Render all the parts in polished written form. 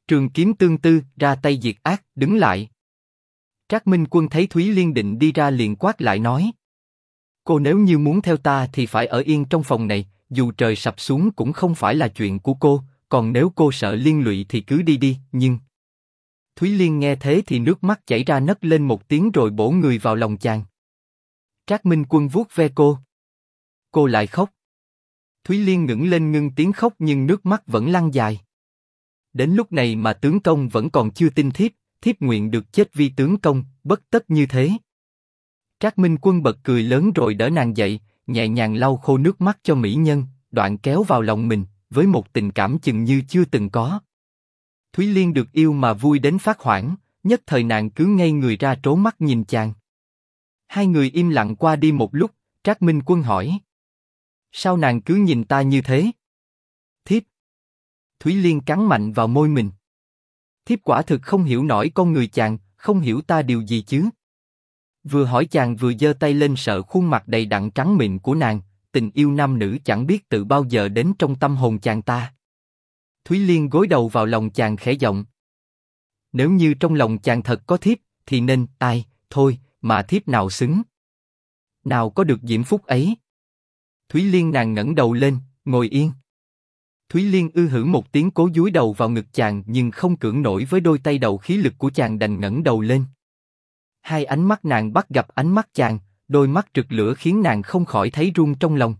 Trường kiếm tương tư, ra tay diệt ác, đứng lại. Trác Minh Quân thấy Thúy Liên định đi ra liền quát lại nói. Cô nếu như muốn theo ta thì phải ở yên trong phòng này, dù trời sập xuống cũng không phải là chuyện của cô, còn nếu cô sợ liên lụy thì cứ đi đi, nhưng... Thúy Liên nghe thế thì nước mắt chảy ra nấc lên một tiếng rồi bổ người vào lòng chàng. Trác Minh Quân vuốt ve cô. Cô lại khóc. Thúy Liên ngẩng lên ngưng tiếng khóc nhưng nước mắt vẫn lăn dài. Đến lúc này mà tướng công vẫn còn chưa tin thiếp, thiếp nguyện được chết vì tướng công, bất tất như thế. Trác Minh Quân bật cười lớn rồi đỡ nàng dậy, nhẹ nhàng lau khô nước mắt cho mỹ nhân, đoạn kéo vào lòng mình, với một tình cảm chừng như chưa từng có. Thúy Liên được yêu mà vui đến phát hoảng, nhất thời nàng cứ ngây người ra trố mắt nhìn chàng. Hai người im lặng qua đi một lúc, Trác Minh Quân hỏi. Sao nàng cứ nhìn ta như thế? Thiếp. Thúy Liên cắn mạnh vào môi mình. Thiếp quả thực không hiểu nổi con người chàng, không hiểu ta điều gì chứ. Vừa hỏi chàng vừa giơ tay lên sờ khuôn mặt đầy đặn trắng mịn của nàng, tình yêu nam nữ chẳng biết từ bao giờ đến trong tâm hồn chàng ta. Thúy Liên gối đầu vào lòng chàng khẽ giọng. Nếu như trong lòng chàng thật có thiếp, thì nên, ai, thôi, mà thiếp nào xứng. Nào có được diễm phúc ấy. Thúy Liên nàng ngẩng đầu lên, ngồi yên. Thúy Liên hử một tiếng cố dúi đầu vào ngực chàng nhưng không cưỡng nổi với đôi tay đầu khí lực của chàng đành ngẩng đầu lên. Hai ánh mắt nàng bắt gặp ánh mắt chàng, đôi mắt rực lửa khiến nàng không khỏi thấy run trong lòng.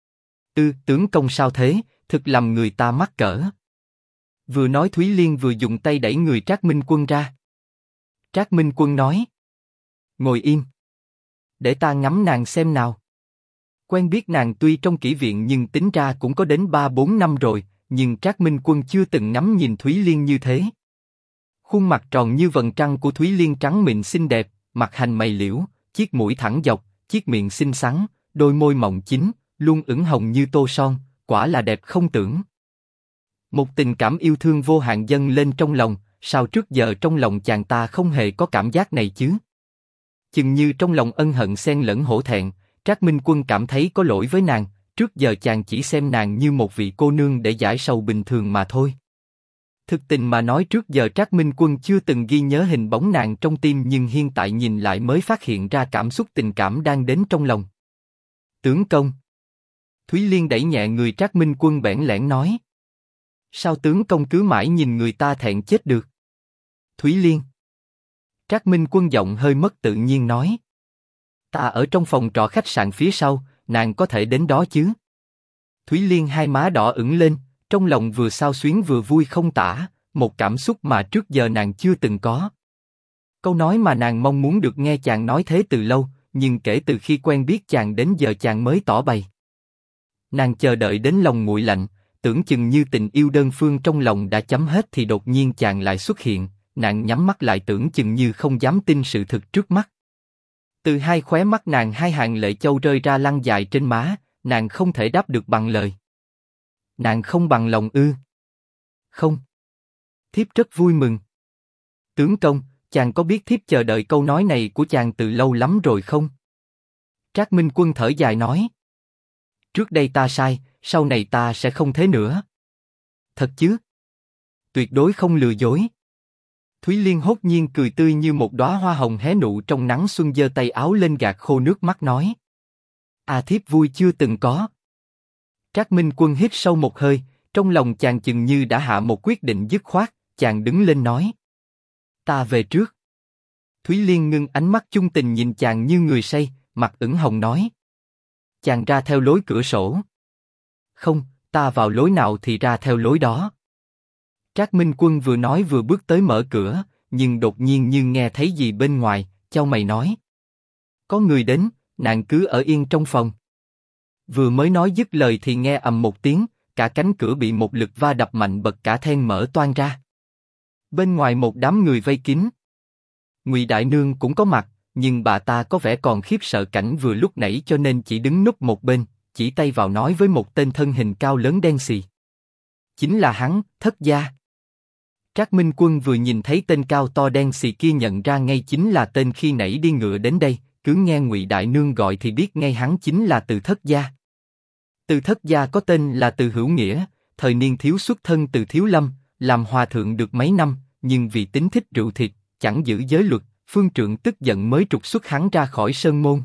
Tướng công sao thế, thực làm người ta mắc cỡ. Vừa nói Thúy Liên vừa dùng tay đẩy người Trác Minh Quân ra. Trác Minh Quân nói. Ngồi im. Để ta ngắm nàng xem nào. Quen biết nàng tuy trong kỹ viện nhưng tính ra cũng có đến 3-4 năm rồi, nhưng Trác Minh Quân chưa từng ngắm nhìn Thúy Liên như thế. Khuôn mặt tròn như vầng trăng của Thúy Liên trắng mịn xinh đẹp, mặt hành mày liễu, chiếc mũi thẳng dọc, chiếc miệng xinh xắn, đôi môi mọng chín, luôn ửng hồng như tô son, quả là đẹp không tưởng. Một tình cảm yêu thương vô hạn dâng lên trong lòng, sao trước giờ trong lòng chàng ta không hề có cảm giác này chứ? Chừng như trong lòng ân hận xen lẫn hổ thẹn, Trác Minh Quân cảm thấy có lỗi với nàng, trước giờ chàng chỉ xem nàng như một vị cô nương để giải sầu bình thường mà thôi. Thực tình mà nói trước giờ Trác Minh Quân chưa từng ghi nhớ hình bóng nàng trong tim nhưng hiện tại nhìn lại mới phát hiện ra cảm xúc tình cảm đang đến trong lòng. Tướng công. Thúy Liên đẩy nhẹ người Trác Minh Quân bẽn lẽn nói. Sao tướng công cứ mãi nhìn người ta thẹn chết được? Thúy Liên. Trác Minh Quân giọng hơi mất tự nhiên nói. Ta ở trong phòng trọ khách sạn phía sau, nàng có thể đến đó chứ? Thúy Liên hai má đỏ ửng lên, trong lòng vừa xao xuyến vừa vui không tả, một cảm xúc mà trước giờ nàng chưa từng có. Câu nói mà nàng mong muốn được nghe chàng nói thế từ lâu, nhưng kể từ khi quen biết chàng đến giờ chàng mới tỏ bày. Nàng chờ đợi đến lòng nguội lạnh, tưởng chừng như tình yêu đơn phương trong lòng đã chấm hết thì đột nhiên chàng lại xuất hiện, nàng nhắm mắt lại tưởng chừng như không dám tin sự thực trước mắt. Từ hai khóe mắt nàng hai hàng lệ châu rơi ra lăn dài trên má, nàng không thể đáp được bằng lời. Nàng không bằng lòng ư? Không. Thiếp rất vui mừng. Tướng công, chàng có biết thiếp chờ đợi câu nói này của chàng từ lâu lắm rồi không? Trác Minh Quân thở dài nói. Trước đây ta sai, sau này ta sẽ không thế nữa. Thật chứ? Tuyệt đối không lừa dối. Thúy Liên hốt nhiên cười tươi như một đóa hoa hồng hé nụ trong nắng xuân giơ tay áo lên gạt khô nước mắt nói. Thiếp vui chưa từng có. Trác Minh Quân hít sâu một hơi, trong lòng chàng chừng như đã hạ một quyết định dứt khoát, chàng đứng lên nói. Ta về trước. Thúy Liên ngưng ánh mắt chung tình nhìn chàng như người say, mặt ửng hồng nói. Chàng ra theo lối cửa sổ. Không, ta vào lối nào thì ra theo lối đó. Trác Minh Quân vừa nói vừa bước tới mở cửa, nhưng đột nhiên như nghe thấy gì bên ngoài, chau mày nói. Có người đến, nàng cứ ở yên trong phòng. Vừa mới nói dứt lời thì nghe ầm một tiếng, cả cánh cửa bị một lực va đập mạnh bật cả then mở toang ra. Bên ngoài một đám người vây kín. Ngụy Đại Nương cũng có mặt, nhưng bà ta có vẻ còn khiếp sợ cảnh vừa lúc nãy cho nên chỉ đứng núp một bên, chỉ tay vào nói với một tên thân hình cao lớn đen xì. Chính là hắn, Thất Gia. Trác Minh Quân vừa nhìn thấy tên cao to đen xì kia nhận ra ngay chính là tên khi nãy đi ngựa đến đây, cứ nghe Ngụy Đại Nương gọi thì biết ngay hắn chính là Từ Thất Gia. Từ Thất Gia có tên là Từ Hữu Nghĩa, thời niên thiếu xuất thân từ Thiếu Lâm, làm hòa thượng được mấy năm, nhưng vì tính thích rượu thịt, chẳng giữ giới luật, phương trượng tức giận mới trục xuất hắn ra khỏi sơn môn.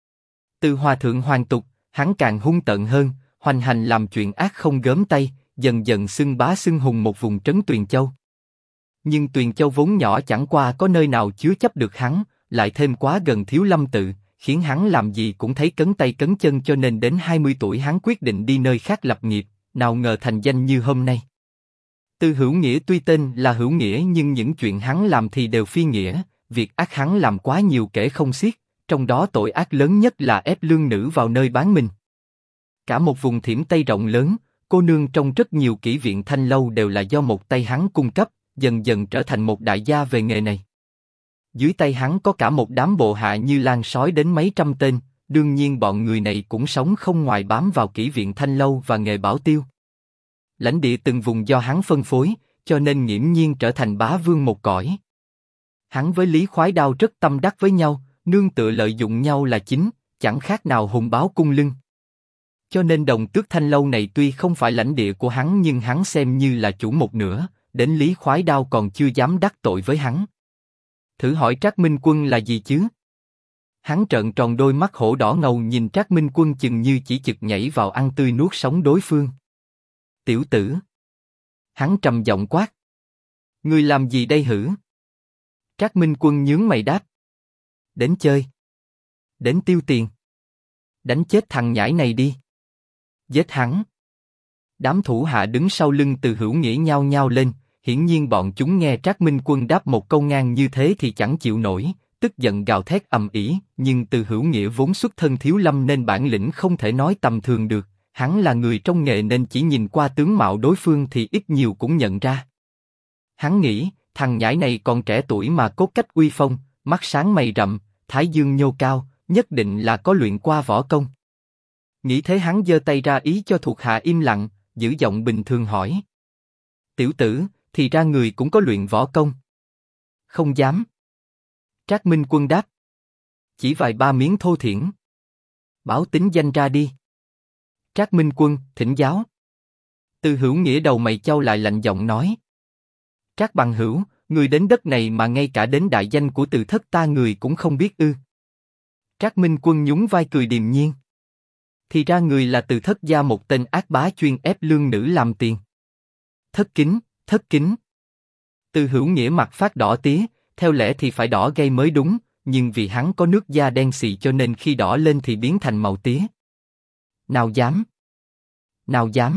Từ hòa thượng hoàn tục, hắn càng hung tợn hơn, hoành hành làm chuyện ác không gớm tay, dần dần xưng bá xưng hùng một vùng trấn Tuyền Châu. Nhưng Tuyền Châu vốn nhỏ chẳng qua có nơi nào chứa chấp được hắn, lại thêm quá gần Thiếu Lâm tự, khiến hắn làm gì cũng thấy cấn tay cấn chân, cho nên đến 20 tuổi hắn quyết định đi nơi khác lập nghiệp, nào ngờ thành danh như hôm nay. Từ Hữu Nghĩa tuy tên là Hữu Nghĩa nhưng những chuyện hắn làm thì đều phi nghĩa, việc ác hắn làm quá nhiều kể không xiết, trong đó tội ác lớn nhất là ép lương nữ vào nơi bán mình. Cả một vùng Thiểm Tây rộng lớn, cô nương trong rất nhiều kỹ viện thanh lâu đều là do một tay hắn cung cấp, dần dần trở thành một đại gia về nghề này. Dưới tay hắn có cả một đám bộ hạ như lan sói đến mấy trăm tên, đương nhiên bọn người này cũng sống không ngoài bám vào kỹ viện thanh lâu và nghề bảo tiêu. Lãnh địa từng vùng do hắn phân phối, cho nên nghiễm nhiên trở thành bá vương một cõi. Hắn với Lý Khoái Đao rất tâm đắc với nhau, nương tựa lợi dụng nhau là chính, chẳng khác nào hùng báo cung lưng. Cho nên Đồng Tước Thanh Lâu này tuy không phải lãnh địa của hắn nhưng hắn xem như là chủ một nửa, đến Lý Khoái Đao còn chưa dám đắc tội với hắn. Thử hỏi Trác Minh Quân là gì chứ? Hắn trợn tròn đôi mắt hổ đỏ ngầu nhìn Trác Minh Quân chừng như chỉ chực nhảy vào ăn tươi nuốt sống đối phương. Tiểu tử! Hắn trầm giọng quát. Ngươi làm gì đây hử? Trác Minh Quân nhướng mày đáp. Đến chơi. Đến tiêu tiền. Đánh chết thằng nhãi này đi. Giết hắn. Đám thủ hạ đứng sau lưng Từ Hữu Nghĩa nhao nhao lên, hiển nhiên bọn chúng nghe Trác Minh Quân đáp một câu ngang như thế thì chẳng chịu nổi, tức giận gào thét ầm ĩ. Nhưng Từ Hữu Nghĩa vốn xuất thân Thiếu Lâm nên bản lĩnh không thể nói tầm thường được, hắn là người trong nghề nên chỉ nhìn qua tướng mạo đối phương thì ít nhiều cũng nhận ra. Hắn nghĩ, thằng nhãi này còn trẻ tuổi mà cốt cách uy phong, mắt sáng mày rậm, thái dương nhô cao, nhất định là có luyện qua võ công. Nghĩ thế hắn giơ tay ra ý cho thuộc hạ im lặng, giữ giọng bình thường hỏi. Tiểu tử, thì ra người cũng có luyện võ công. Không dám. Trác Minh Quân đáp. Chỉ vài ba miếng thô thiển. Báo tính danh ra đi. Trác Minh Quân, thỉnh giáo. Từ Hữu Nghĩa đầu mày chau lại lạnh giọng nói. Trác bằng hữu, người đến đất này mà ngay cả đến đại danh của Từ thất ta người cũng không biết ư? Trác Minh Quân nhún vai cười điềm nhiên. Thì ra người là Từ thất gia một tên ác bá chuyên ép lương nữ làm tiền. Thất kính, thất kính. Từ Hữu Nghĩa mặt phát đỏ tía, theo lẽ thì phải đỏ gay mới đúng, nhưng vì hắn có nước da đen xì cho nên khi đỏ lên thì biến thành màu tía. Nào dám. Nào dám.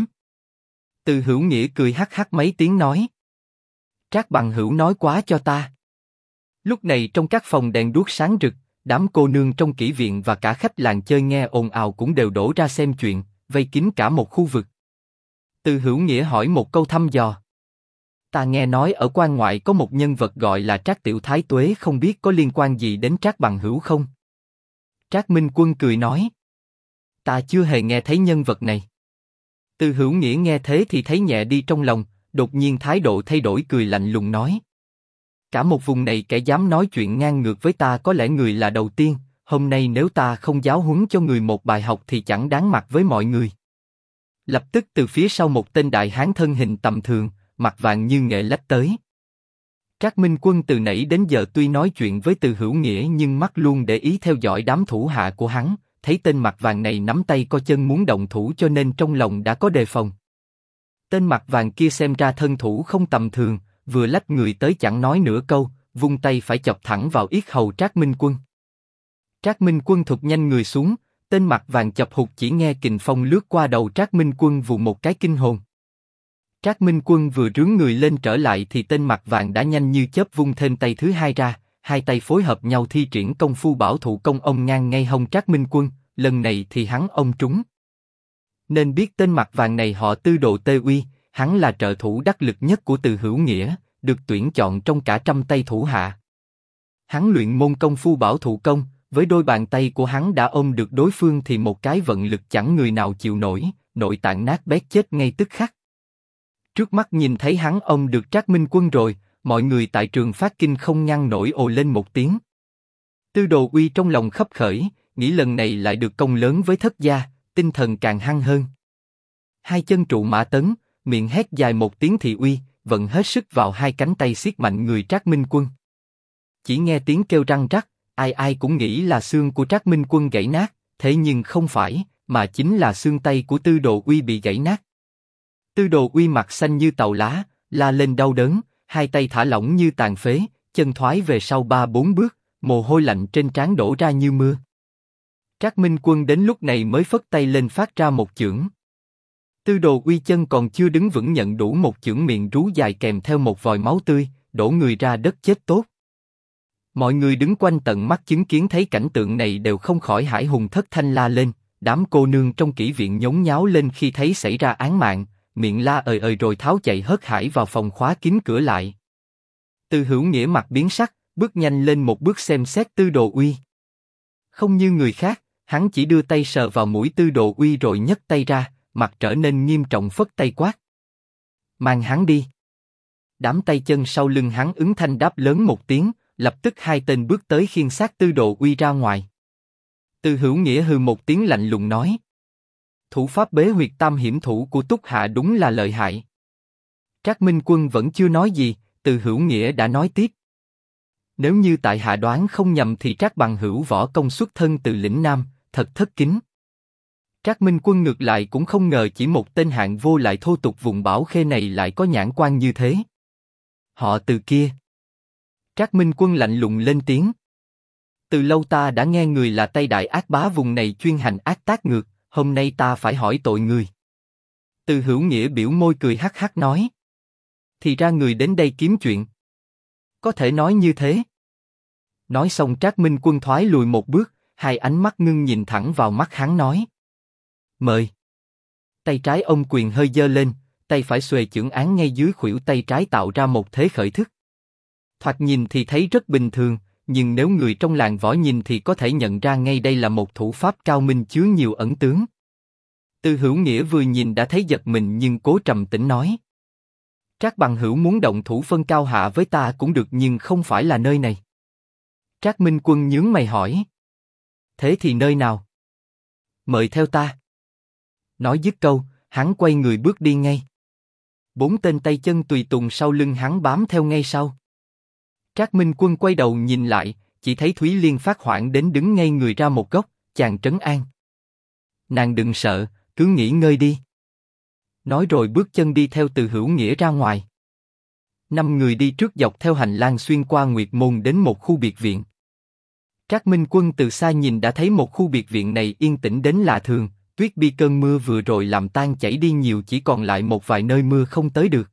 Từ Hữu Nghĩa cười hắc hắc mấy tiếng nói. Trác bằng hữu nói quá cho ta. Lúc này trong các phòng đèn đuốc sáng rực, đám cô nương trong kỹ viện và cả khách làng chơi nghe ồn ào cũng đều đổ ra xem chuyện, vây kín cả một khu vực. Từ Hữu Nghĩa hỏi một câu thăm dò. Ta nghe nói ở quan ngoại có một nhân vật gọi là Trác Tiểu Thái Tuế, không biết có liên quan gì đến Trác bằng hữu không? Trác Minh Quân cười nói. Ta chưa hề nghe thấy nhân vật này. Từ Hữu Nghĩa nghe thế thì thấy nhẹ đi trong lòng, đột nhiên thái độ thay đổi, cười lạnh lùng nói. Cả một vùng này kẻ dám nói chuyện ngang ngược với ta có lẽ người là đầu tiên, hôm nay nếu ta không giáo huấn cho người một bài học thì chẳng đáng mặt với mọi người. Lập tức từ phía sau một tên đại hán thân hình tầm thường, mặt vàng như nghệ lách tới. Trác Minh Quân từ nãy đến giờ tuy nói chuyện với Từ Hữu Nghĩa nhưng mắt luôn để ý theo dõi đám thủ hạ của hắn, thấy tên mặt vàng này nắm tay co chân muốn động thủ cho nên trong lòng đã có đề phòng. Tên mặt vàng kia xem ra thân thủ không tầm thường, vừa lách người tới chẳng nói nửa câu, vung tay phải chọc thẳng vào yết hầu Trác Minh Quân. Trác Minh Quân thụt nhanh người xuống, tên mặt vàng chập hụt chỉ nghe kình phong lướt qua đầu Trác Minh Quân vù một cái kinh hồn. Trác Minh Quân vừa rướn người lên trở lại thì tên mặt vàng đã nhanh như chớp vung thêm tay thứ hai ra, hai tay phối hợp nhau thi triển công phu bảo thủ công ông ngang ngay hông Trác Minh Quân, lần này thì hắn ông trúng. Nên biết tên mặt vàng này họ Tư Đồ Tê Uy, hắn là trợ thủ đắc lực nhất của Từ Hữu Nghĩa, được tuyển chọn trong cả trăm tay thủ hạ. Hắn luyện môn công phu bảo thủ công, với đôi bàn tay của hắn đã ôm được đối phương thì một cái vận lực chẳng người nào chịu nổi, nội tạng nát bét chết ngay tức khắc. Trước mắt nhìn thấy hắn ôm được Trác Minh Quân rồi, mọi người tại trường phát kinh không ngăn nổi ồ lên một tiếng. Tư Đồ Uy trong lòng khấp khởi, nghĩ lần này lại được công lớn với thất gia, tinh thần càng hăng hơn. Hai chân trụ mã tấn, miệng hét dài một tiếng thị uy, vận hết sức vào hai cánh tay siết mạnh người Trác Minh Quân. Chỉ nghe tiếng kêu răng rắc, ai ai cũng nghĩ là xương của Trác Minh Quân gãy nát, thế nhưng không phải, mà chính là xương tay của Tư Đồ Uy bị gãy nát. Tư Đồ Uy mặt xanh như tàu lá, la lên đau đớn, hai tay thả lỏng như tàn phế, chân thoái về sau 3-4 bước, mồ hôi lạnh trên trán đổ ra như mưa. Trác Minh Quân đến lúc này mới phất tay lên phát ra một chưởng. Tư Đồ Uy chân còn chưa đứng vững nhận đủ một chưởng, miệng rú dài kèm theo một vòi máu tươi, đổ người ra đất chết tốt. Mọi người đứng quanh tận mắt chứng kiến thấy cảnh tượng này đều không khỏi hãi hùng thất thanh la lên, đám cô nương trong kỹ viện nhốn nháo lên khi thấy xảy ra án mạng, miệng la rồi tháo chạy hớt hải vào phòng khóa kín cửa lại. Từ Hữu Nghĩa mặt biến sắc, bước nhanh lên một bước xem xét Tư Đồ Uy. Không như người khác, hắn chỉ đưa tay sờ vào mũi Tư Đồ Uy rồi nhấc tay ra, mặt trở nên nghiêm trọng phất tay quát: mang hắn đi. Đám tay chân sau lưng hắn ứng thanh đáp lớn một tiếng, lập tức hai tên bước tới khiêng xác Tư Đồ Uy ra ngoài. Từ Hữu Nghĩa hừ một tiếng lạnh lùng nói: thủ pháp bế huyệt tam hiểm thủ của Túc Hạ đúng là lợi hại. Trác Minh Quân vẫn chưa nói gì, Từ Hữu Nghĩa đã nói tiếp: nếu như tại hạ đoán không nhầm thì Trác bằng hữu võ công xuất thân từ lĩnh Nam, thật thất kính. Trác Minh Quân ngược lại cũng không ngờ chỉ một tên hạng vô lại thô tục vùng Bảo Khê này lại có nhãn quan như thế. Họ Từ kia. Trác Minh Quân lạnh lùng lên tiếng: từ lâu ta đã nghe người là Tây Đại ác bá vùng này chuyên hành ác tác ngược, hôm nay ta phải hỏi tội người. Từ Hữu Nghĩa biểu môi cười hắc hắc nói: thì ra người đến đây kiếm chuyện. Có thể nói như thế. Nói xong Trác Minh Quân thoái lùi một bước, hai ánh mắt ngưng nhìn thẳng vào mắt hắn nói: mời. Tay trái ông quyền hơi giơ lên, tay phải xuề chưởng án ngay dưới khuỷu tay trái tạo ra một thế khởi thức. Thoạt nhìn thì thấy rất bình thường, nhưng nếu người trong làng võ nhìn thì có thể nhận ra ngay đây là một thủ pháp cao minh chứa nhiều ẩn tướng. Từ Hữu Nghĩa vừa nhìn đã thấy giật mình nhưng cố trầm tĩnh nói: Trác bằng hữu muốn động thủ phân cao hạ với ta cũng được nhưng không phải là nơi này. Trác Minh Quân nhướng mày hỏi: thế thì nơi nào? Mời theo ta. Nói dứt câu, hắn quay người bước đi ngay. 4 tên tay chân tùy tùng sau lưng hắn bám theo ngay sau. Trác Minh Quân quay đầu nhìn lại, chỉ thấy Thúy Liên phát hoảng đến đứng ngay người ra một góc, chàng trấn an: nàng đừng sợ, cứ nghỉ ngơi đi. Nói rồi bước chân đi theo Từ Hữu Nghĩa ra ngoài. 5 người đi trước dọc theo hành lang xuyên qua Nguyệt Môn đến một khu biệt viện. Trác Minh Quân từ xa nhìn đã thấy một khu biệt viện này yên tĩnh đến lạ thường, tuyết bi cơn mưa vừa rồi làm tan chảy đi nhiều, chỉ còn lại một vài nơi mưa không tới được.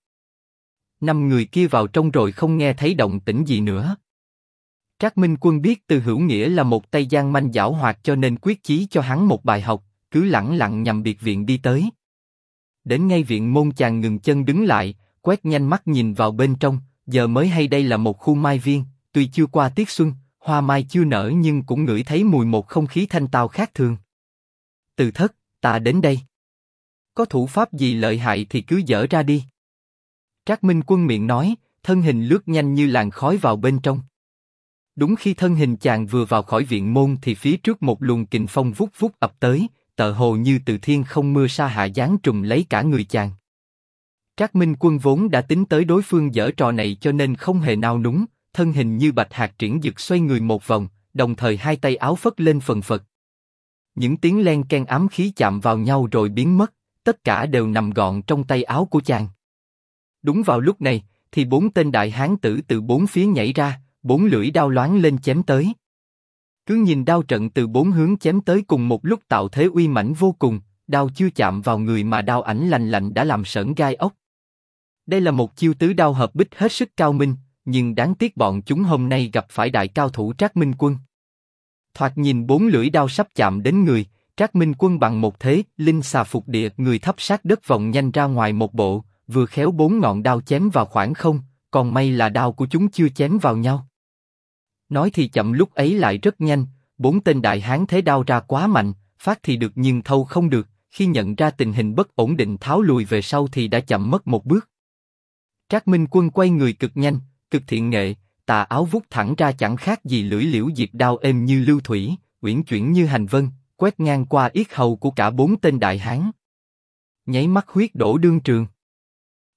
5 người kia vào trong rồi không nghe thấy động tĩnh gì nữa. Trác Minh Quân biết Từ Hữu Nghĩa là một tay gian manh giảo hoạt cho nên quyết chí cho hắn một bài học, cứ lẳng lặng nhằm biệt viện đi tới. Đến ngay viện môn chàng ngừng chân đứng lại, quét nhanh mắt nhìn vào bên trong, giờ mới hay đây là một khu mai viên, tuy chưa qua tiết xuân, hoa mai chưa nở nhưng cũng ngửi thấy mùi một không khí thanh tao khác thường. Từ thất, ta đến đây. Có thủ pháp gì lợi hại thì cứ dở ra đi. Trác Minh Quân miệng nói, thân hình lướt nhanh như làn khói vào bên trong. Đúng khi thân hình chàng vừa vào khỏi viện môn thì phía trước một luồng kình phong vút vút ập tới, tựa hồ như từ thiên không mưa sa hạ giáng trùm lấy cả người chàng. Trác Minh Quân vốn đã tính tới đối phương giở trò này cho nên không hề nao núng, thân hình như bạch hạt triển dực xoay người một vòng, đồng thời hai tay áo phất lên phần phật. Những tiếng len ken ám khí chạm vào nhau rồi biến mất, tất cả đều nằm gọn trong tay áo của chàng. Đúng vào lúc này, thì 4 tên đại hán tử từ 4 phía nhảy ra, 4 lưỡi đao loáng lên chém tới. Cứ nhìn đao trận từ 4 hướng chém tới cùng một lúc tạo thế uy mãnh vô cùng, đao chưa chạm vào người mà đao ảnh lành lạnh đã làm sởn gai ốc. Đây là một chiêu tứ đao hợp bích hết sức cao minh, nhưng đáng tiếc bọn chúng hôm nay gặp phải đại cao thủ Trác Minh Quân. Thoạt nhìn 4 lưỡi đao sắp chạm đến người, Trác Minh Quân bằng một thế linh xà phục địa, người thấp sát đất vòng nhanh ra ngoài một bộ, vừa khéo 4 ngọn đao chém vào khoảng không, còn may là đao của chúng chưa chém vào nhau. Nói thì chậm lúc ấy lại rất nhanh, 4 tên đại hán thế đao ra quá mạnh, phát thì được nhưng thâu không được, khi nhận ra tình hình bất ổn định tháo lùi về sau thì đã chậm mất một bước. Trác Minh Quân quay người cực nhanh, cực thiện nghệ, tà áo vút thẳng ra chẳng khác gì lưỡi liễu diệp đao êm như lưu thủy, uyển chuyển như hành vân, quét ngang qua yết hầu của cả 4 tên đại hán. Nháy mắt huyết đổ đương trường.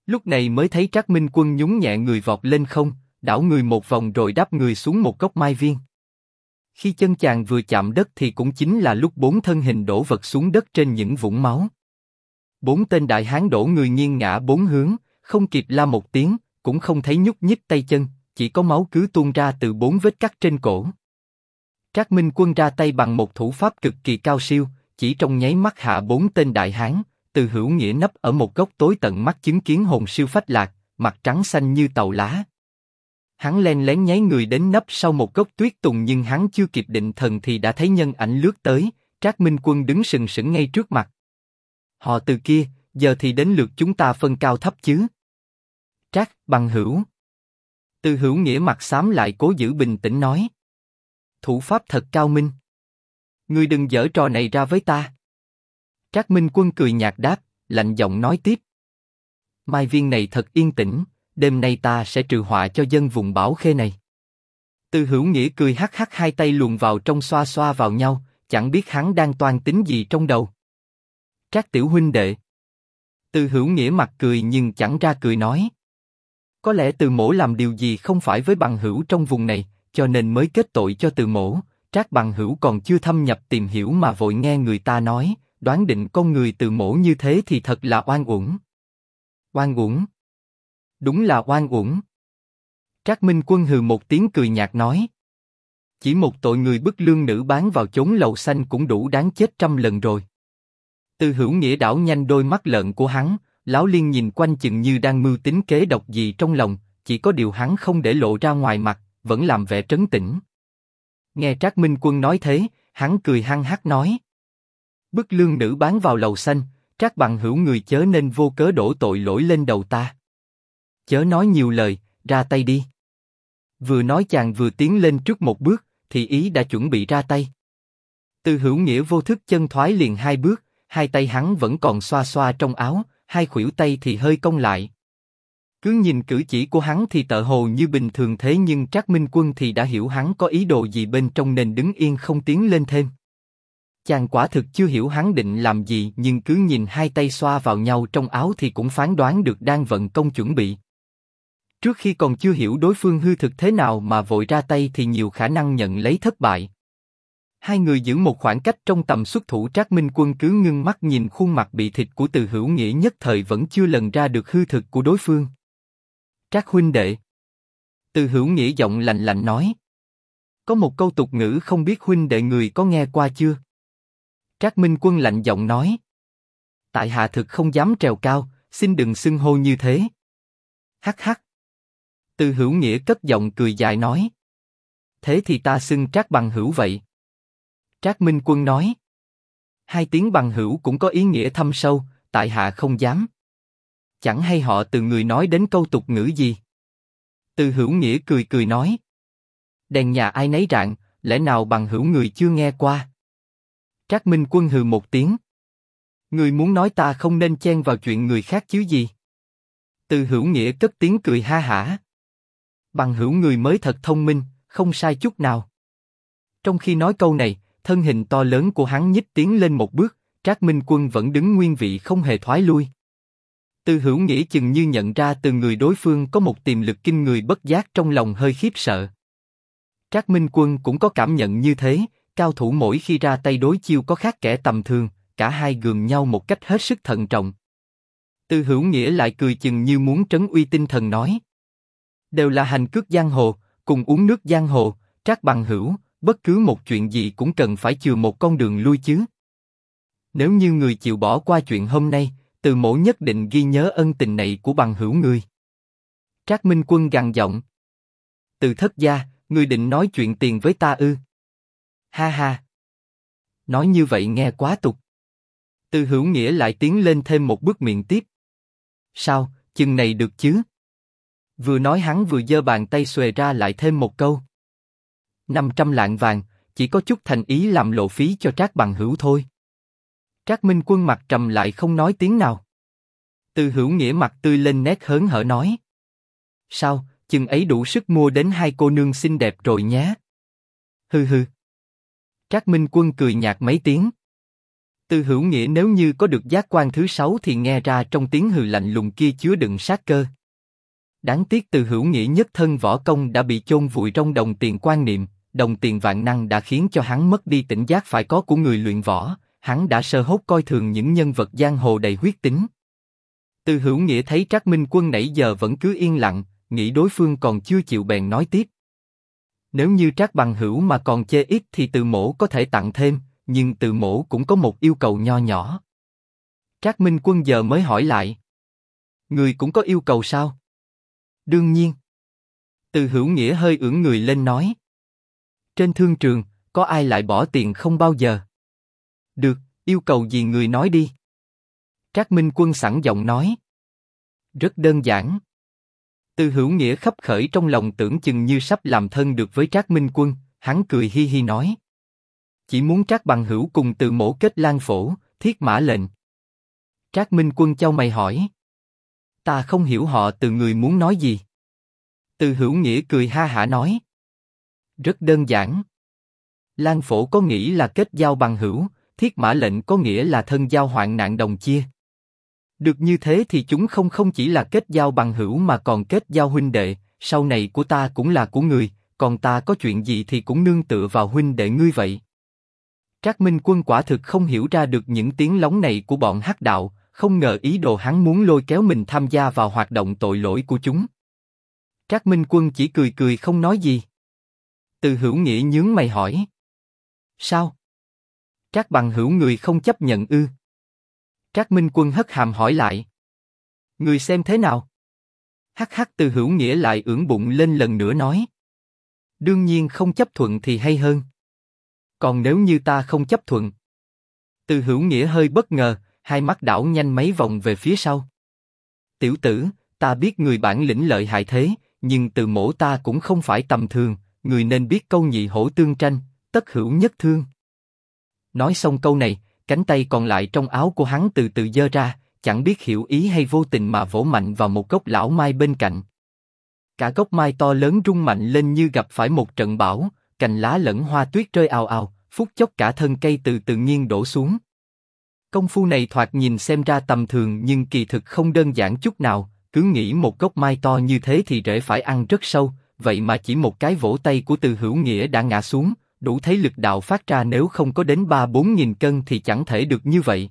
Lúc này mới thấy Trác Minh Quân nhún nhẹ người vọt lên không, đảo người một vòng rồi đáp người xuống một gốc mai viên. Khi chân chàng vừa chạm đất thì cũng chính là lúc bốn thân hình đổ vật xuống đất trên những vũng máu. Bốn tên đại hán đổ người nghiêng ngã bốn hướng, không kịp la một tiếng, cũng không thấy nhúc nhích tay chân, chỉ có máu cứ tuôn ra từ bốn vết cắt trên cổ. Trác Minh Quân ra tay bằng một thủ pháp cực kỳ cao siêu, chỉ trong nháy mắt hạ bốn tên đại hán. Từ Hữu Nghĩa nấp ở một góc tối tận mắt chứng kiến hồn siêu phách lạc, mặt trắng xanh như tàu lá. Hắn len lén nháy người đến nấp sau một gốc tuyết tùng nhưng hắn chưa kịp định thần thì đã thấy nhân ảnh lướt tới, Trác Minh Quân đứng sừng sững ngay trước mặt. Họ Từ kia, giờ thì đến lượt chúng ta phân cao thấp chứ. Trác, bằng hữu. Từ Hữu Nghĩa mặt xám lại cố giữ bình tĩnh nói. Thủ pháp thật cao minh. Ngươi đừng giở trò này ra với ta. Trác Minh Quân cười nhạt đáp, lạnh giọng nói tiếp. Mai viên này thật yên tĩnh, đêm nay ta sẽ trừ họa cho dân vùng Bảo Khê này. Từ Hữu Nghĩa cười hắc hắc hai tay luồn vào trong xoa xoa vào nhau, chẳng biết hắn đang toan tính gì trong đầu. Trác tiểu huynh đệ. Từ Hữu Nghĩa mặt cười nhưng chẳng ra cười nói. Có lẽ Từ mỗ làm điều gì không phải với bằng hữu trong vùng này, cho nên mới kết tội cho Từ mỗ. Trác bằng hữu còn chưa thâm nhập tìm hiểu mà vội nghe người ta nói, đoán định con người Từ mỗ như thế thì thật là oan uổng. Oan uổng. Đúng là oan uổng. Trác Minh Quân hừ một tiếng cười nhạt nói. Chỉ một tội người bức lương nữ bán vào chốn lầu xanh cũng đủ đáng chết 100 lần rồi. Từ Hữu Nghĩa đảo nhanh đôi mắt lợn của hắn, Láo Liên nhìn quanh chừng như đang mưu tính kế độc gì trong lòng, chỉ có điều hắn không để lộ ra ngoài mặt, vẫn làm vẻ trấn tĩnh. Nghe Trác Minh Quân nói thế, hắn cười hăng hắc nói. Bức lương nữ bán vào lầu xanh, Trác bằng hữu người chớ nên vô cớ đổ tội lỗi lên đầu ta. Chớ nói nhiều lời, ra tay đi. Vừa nói chàng vừa tiến lên trước một bước, thì ý đã chuẩn bị ra tay. Từ Hữu Nghĩa vô thức chân thoái liền hai bước, hai tay hắn vẫn còn xoa xoa trong áo, hai khuỷu tay thì hơi cong lại. Cứ nhìn cử chỉ của hắn thì tựa hồ như bình thường thế nhưng Trác Minh Quân thì đã hiểu hắn có ý đồ gì bên trong nên đứng yên không tiến lên thêm. Chàng quả thực chưa hiểu hắn định làm gì nhưng cứ nhìn hai tay xoa vào nhau trong áo thì cũng phán đoán được đang vận công chuẩn bị. Trước khi còn chưa hiểu đối phương hư thực thế nào mà vội ra tay thì nhiều khả năng nhận lấy thất bại. Hai người giữ một khoảng cách trong tầm xuất thủ. Trác Minh Quân cứ ngưng mắt nhìn khuôn mặt bị thịt của Từ Hữu Nghĩa nhất thời vẫn chưa lần ra được hư thực của đối phương. Trác huynh đệ. Từ Hữu Nghĩa giọng lạnh lạnh nói. Có một câu tục ngữ không biết huynh đệ người có nghe qua chưa? Trác Minh Quân lạnh giọng nói. Tại hạ thực không dám trèo cao, xin đừng xưng hô như thế. Hắc hắc. Từ Hữu Nghĩa cất giọng cười dài nói. Thế thì ta xưng Trác bằng hữu vậy. Trác Minh Quân nói. Hai tiếng bằng hữu cũng có ý nghĩa thâm sâu, tại hạ không dám. Chẳng hay họ Từ người nói đến câu tục ngữ gì? Từ Hữu Nghĩa cười cười nói. Đèn nhà ai nấy rạng, lẽ nào bằng hữu người chưa nghe qua? Trác Minh Quân hừ một tiếng. Người muốn nói ta không nên chen vào chuyện người khác chứ gì? Từ Hữu Nghĩa cất tiếng cười ha hả. Bằng hữu người mới thật thông minh, không sai chút nào. Trong khi nói câu này, thân hình to lớn của hắn nhích tiến lên một bước, Trác Minh Quân vẫn đứng nguyên vị không hề thoái lui. Từ Hữu Nghĩa chừng như nhận ra từ người đối phương có một tiềm lực kinh người bất giác trong lòng hơi khiếp sợ. Trác Minh Quân cũng có cảm nhận như thế, cao thủ mỗi khi ra tay đối chiêu có khác kẻ tầm thường, cả hai gườm nhau một cách hết sức thận trọng. Từ Hữu Nghĩa lại cười chừng như muốn trấn uy tinh thần nói. Đều là hành cước giang hồ, cùng uống nước giang hồ, Trác bằng hữu, bất cứ một chuyện gì cũng cần phải chừa một con đường lui chứ. Nếu như người chịu bỏ qua chuyện hôm nay, Từ mỗ nhất định ghi nhớ ân tình này của bằng hữu người. Trác Minh Quân gằn giọng. Từ thất gia, ngươi định nói chuyện tiền với ta ư? Ha ha. Nói như vậy nghe quá tục. Từ Hữu Nghĩa lại tiến lên thêm một bước miệng tiếp. Sao, chừng này được chứ? Vừa nói hắn vừa giơ bàn tay xuề ra lại thêm một câu. 500 lạng vàng, chỉ có chút thành ý làm lộ phí cho Trác bằng hữu thôi. Trác Minh Quân mặt trầm lại không nói tiếng nào. Từ Hữu Nghĩa mặt tươi lên nét hớn hở nói. Sao, chừng ấy đủ sức mua đến hai cô nương xinh đẹp rồi nhé. Hừ hừ. Trác Minh Quân cười nhạt mấy tiếng. Từ Hữu Nghĩa nếu như có được giác quan thứ 6 thì nghe ra trong tiếng hừ lạnh lùng kia chứa đựng sát cơ. Đáng tiếc Từ Hữu Nghĩa nhất thân võ công đã bị chôn vùi trong đồng tiền quan niệm, đồng tiền vạn năng đã khiến cho hắn mất đi tỉnh giác phải có của người luyện võ, hắn đã sơ hốt coi thường những nhân vật giang hồ đầy huyết tính. Từ Hữu Nghĩa thấy Trác Minh Quân nãy giờ vẫn cứ yên lặng, nghĩ đối phương còn chưa chịu bèn nói tiếp. Nếu như Trác bằng hữu mà còn chê ít thì Từ mỗ có thể tặng thêm, nhưng Từ mỗ cũng có một yêu cầu nho nhỏ. Trác Minh Quân giờ mới hỏi lại. Người cũng có yêu cầu sao? Đương nhiên. Từ Hữu Nghĩa hơi ưỡn người lên nói. Trên thương trường, có ai lại bỏ tiền không bao giờ? Được, yêu cầu gì người nói đi. Trác Minh Quân sẵn giọng nói. Rất đơn giản. Từ Hữu Nghĩa khấp khởi trong lòng tưởng chừng như sắp làm thân được với Trác Minh Quân, hắn cười hi hi nói. Chỉ muốn Trác bằng hữu cùng Từ mỗ kết lan phổ, thiết mã lệnh. Trác Minh Quân chau mày hỏi. Ta không hiểu họ Từ người muốn nói gì. Từ Hữu Nghĩa cười ha hả nói. Rất đơn giản. Lan phổ có nghĩa là kết giao bằng hữu, thiết mã lệnh có nghĩa là thân giao hoạn nạn đồng chia. Được như thế thì chúng không chỉ là kết giao bằng hữu mà còn kết giao huynh đệ, sau này của ta cũng là của người, còn ta có chuyện gì thì cũng nương tựa vào huynh đệ ngươi vậy. Trác Minh Quân quả thực không hiểu ra được những tiếng lóng này của bọn hắc đạo, không ngờ ý đồ hắn muốn lôi kéo mình tham gia vào hoạt động tội lỗi của chúng. Trác Minh Quân chỉ cười cười không nói gì. Từ Hữu Nghĩa nhướng mày hỏi. Sao? Trác bằng hữu người không chấp nhận ư? Trác Minh Quân hất hàm hỏi lại. Người xem thế nào? Hắc hắc. Từ Hữu Nghĩa lại ưỡn bụng lên lần nữa nói. Đương nhiên không chấp thuận thì hay hơn. Còn nếu như ta không chấp thuận? Từ Hữu Nghĩa hơi bất ngờ, hai mắt đảo nhanh mấy vòng về phía sau. Tiểu tử, ta biết người bản lĩnh lợi hại thế, nhưng Từ mỗ ta cũng không phải tầm thường, người nên biết câu nhị hổ tương tranh, tất hữu nhất thương. Nói xong câu này, cánh tay còn lại trong áo của hắn từ từ giơ ra, chẳng biết hiểu ý hay vô tình mà vỗ mạnh vào một gốc lão mai bên cạnh. Cả gốc mai to lớn rung mạnh lên như gặp phải một trận bão, cành lá lẫn hoa tuyết rơi ào ào, phút chốc cả thân cây từ từ nghiêng đổ xuống. Công phu này thoạt nhìn xem ra tầm thường nhưng kỳ thực không đơn giản chút nào, cứ nghĩ một gốc mai to như thế thì rễ phải ăn rất sâu, vậy mà chỉ một cái vỗ tay của Từ Hữu Nghĩa đã ngã xuống, đủ thấy lực đạo phát ra nếu không có đến 3-4 nghìn cân thì chẳng thể được như vậy.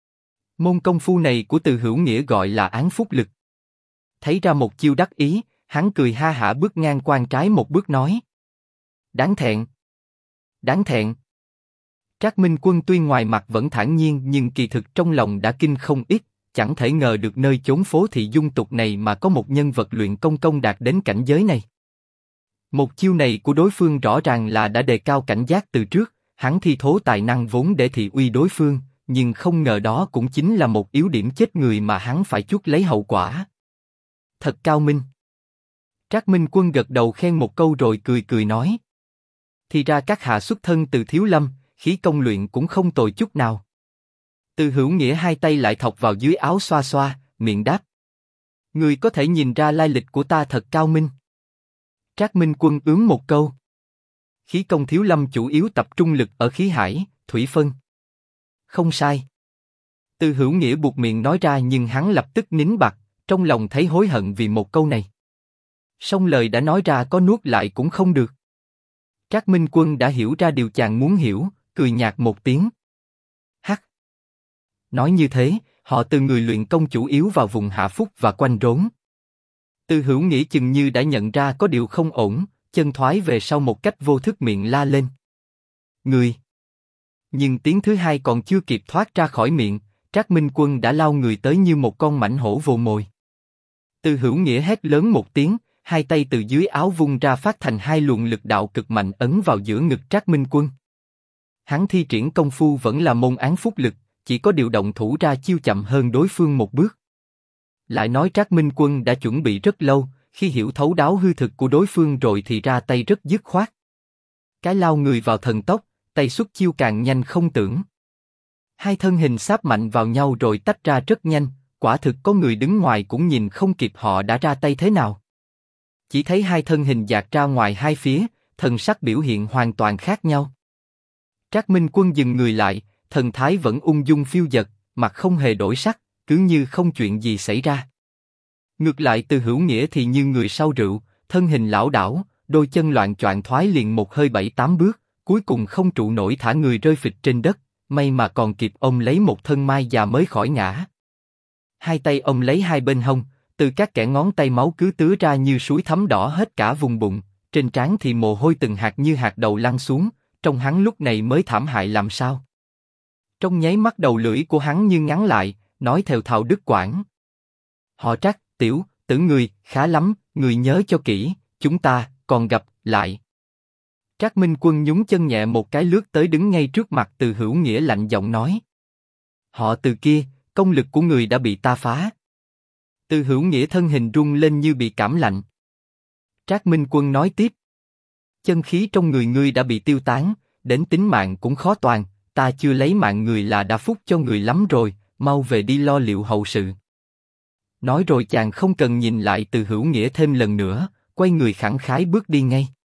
Môn công phu này của Từ Hữu Nghĩa gọi là án phúc lực. Thấy ra một chiêu đắc ý, hắn cười ha hả bước ngang qua trái một bước nói. Đáng thẹn. Đáng thẹn. Trác Minh Quân tuy ngoài mặt vẫn thản nhiên nhưng kỳ thực trong lòng đã kinh không ít, chẳng thể ngờ được nơi chốn phố thị dung tục này mà có một nhân vật luyện công đạt đến cảnh giới này. Một chiêu này của đối phương rõ ràng là đã đề cao cảnh giác từ trước, hắn thi thố tài năng vốn để thị uy đối phương, nhưng không ngờ đó cũng chính là một yếu điểm chết người mà hắn phải chuốc lấy hậu quả. Thật cao minh. Trác Minh Quân gật đầu khen một câu rồi cười cười nói. Thì ra các hạ xuất thân từ Thiếu Lâm, khí công luyện cũng không tồi chút nào. Từ Hữu Nghĩa hai tay lại thọc vào dưới áo xoa xoa, miệng đáp. Người có thể nhìn ra lai lịch của ta thật cao minh. Trác Minh Quân ướm một câu. Khí công Thiếu Lâm chủ yếu tập trung lực ở khí hải, thủy phân. Không sai. Từ Hữu Nghĩa buột miệng nói ra nhưng hắn lập tức nín bặt, trong lòng thấy hối hận vì một câu này. Song lời đã nói ra có nuốt lại cũng không được. Trác Minh Quân đã hiểu ra điều chàng muốn hiểu, cười nhạt một tiếng. Hắc. Nói như thế, họ Từ người luyện công chủ yếu vào vùng hạ phúc và quanh rốn. Từ Hữu Nghĩa chừng như đã nhận ra có điều không ổn, chân thoái về sau một cách vô thức miệng la lên. Người. Nhưng tiếng thứ hai còn chưa kịp thoát ra khỏi miệng, Trác Minh Quân đã lao người tới như một con mãnh hổ vồ mồi. Từ Hữu Nghĩa hét lớn một tiếng, hai tay từ dưới áo vung ra phát thành hai luồng lực đạo cực mạnh ấn vào giữa ngực Trác Minh Quân. Hắn thi triển công phu vẫn là môn án phúc lực, chỉ có điều động thủ ra chiêu chậm hơn đối phương một bước. Lại nói Trác Minh Quân đã chuẩn bị rất lâu, khi hiểu thấu đáo hư thực của đối phương rồi thì ra tay rất dứt khoát. Cái lao người vào thần tốc, tay xuất chiêu càng nhanh không tưởng. Hai thân hình sáp mạnh vào nhau rồi tách ra rất nhanh, quả thực có người đứng ngoài cũng nhìn không kịp họ đã ra tay thế nào. Chỉ thấy hai thân hình dạt ra ngoài hai phía, thần sắc biểu hiện hoàn toàn khác nhau. Trác Minh Quân dừng người lại, thần thái vẫn ung dung phiêu dật, mặt không hề đổi sắc, cứ như không chuyện gì xảy ra. Ngược lại Từ Hữu Nghĩa thì như người say rượu, thân hình lảo đảo, đôi chân loạng choạng thoái liền một hơi 7-8 bước, cuối cùng không trụ nổi thả người rơi phịch trên đất, may mà còn kịp ôm lấy một thân mai già mới khỏi ngã. Hai tay ôm lấy hai bên hông, từ các kẽ ngón tay máu cứ tứa ra như suối thấm đỏ hết cả vùng bụng, trên trán thì mồ hôi từng hạt như hạt đậu lăn xuống, trông hắn lúc này mới thảm hại làm sao. Trong nháy mắt đầu lưỡi của hắn như ngắn lại, nói theo thạo đứt quãng. Họ Trác, tiểu tử người, khá lắm, người nhớ cho kỹ, chúng ta còn gặp lại. Trác Minh Quân nhún chân nhẹ một cái lướt tới đứng ngay trước mặt Từ Hữu Nghĩa lạnh giọng nói. Họ Từ kia, công lực của người đã bị ta phá. Từ Hữu Nghĩa thân hình rung lên như bị cảm lạnh. Trác Minh Quân nói tiếp. Chân khí trong người ngươi đã bị tiêu tán, đến tính mạng cũng khó toàn, ta chưa lấy mạng người là đã phúc cho người lắm rồi, mau về đi lo liệu hậu sự. Nói rồi chàng không cần nhìn lại Từ Hữu Nghĩa thêm lần nữa, quay người khẳng khái bước đi ngay.